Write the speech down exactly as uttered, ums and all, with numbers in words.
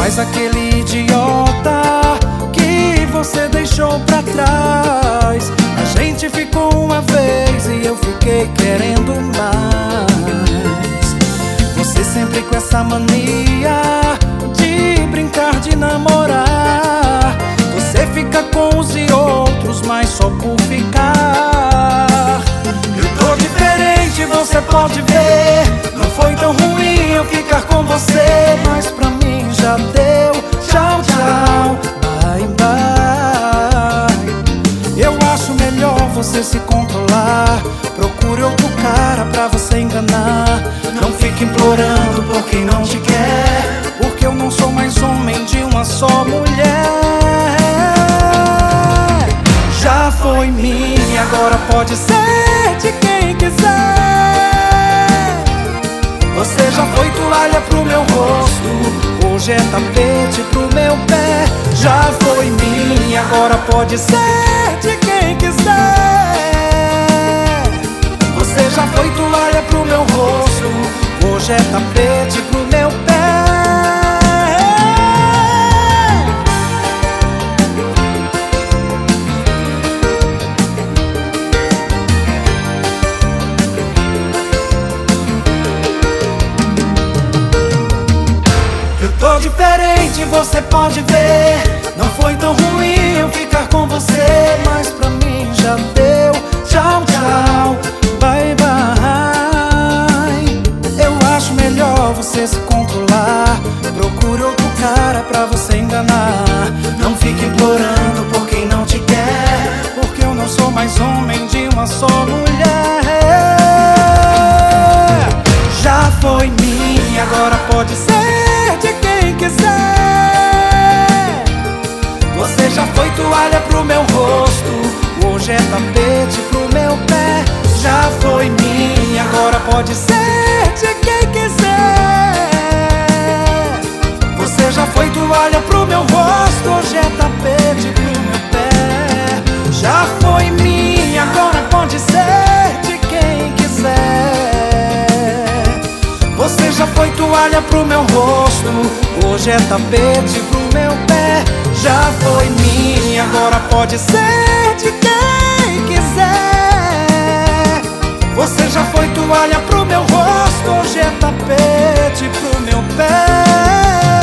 Mas aquele idiota que você deixou pra trás, a gente ficou uma vez e eu fiquei querendo mais. Você sempre com essa mania de brincar, de namorar. Você fica com os de outros, mas só por ficar. Eu tô diferente, você pode ver. Não foi tão ruim eu ficar com você, mas pra mim já deu. Tchau, tchau, bye, bye. Eu acho melhor você se controlar. Procure outro cara pra você enganar. Não fique implorando por quem não te quer, porque eu não sou mais homem de uma só mulher. Já foi minha, agora pode ser de quem quiser. Você já foi toalha pro meu rosto, hoje é tapete pro meu pé. Já foi minha, agora pode ser de quem quiser. Você já foi toalha pro meu rosto, hoje é tapete pro meu pé. Eu tô diferente, você pode ver. Não foi tão ruim eu ficar com você, mas pra mim já deu. Tchau, tchau, bye, bye. Eu acho melhor você se controlar. Procure outro cara pra você enganar. Não fique implorando por quem não te quer, porque eu não sou mais homem de uma só mulher. Já foi minha, agora pode ser de quem quiser. Você já foi toalha pro meu rosto, hoje é tapete pro meu pé. Já foi minha, agora pode ser de quem quiser. Você já foi toalha pro meu rosto, hoje é tapete pro meu pé. Já foi minha, agora pode ser de quem quiser. Você já foi toalha pro meu rosto, hoje é tapete pro meu pé. Já foi minha, agora pode ser de quem quiser. Você já foi toalha pro meu rosto, hoje é tapete pro meu pé.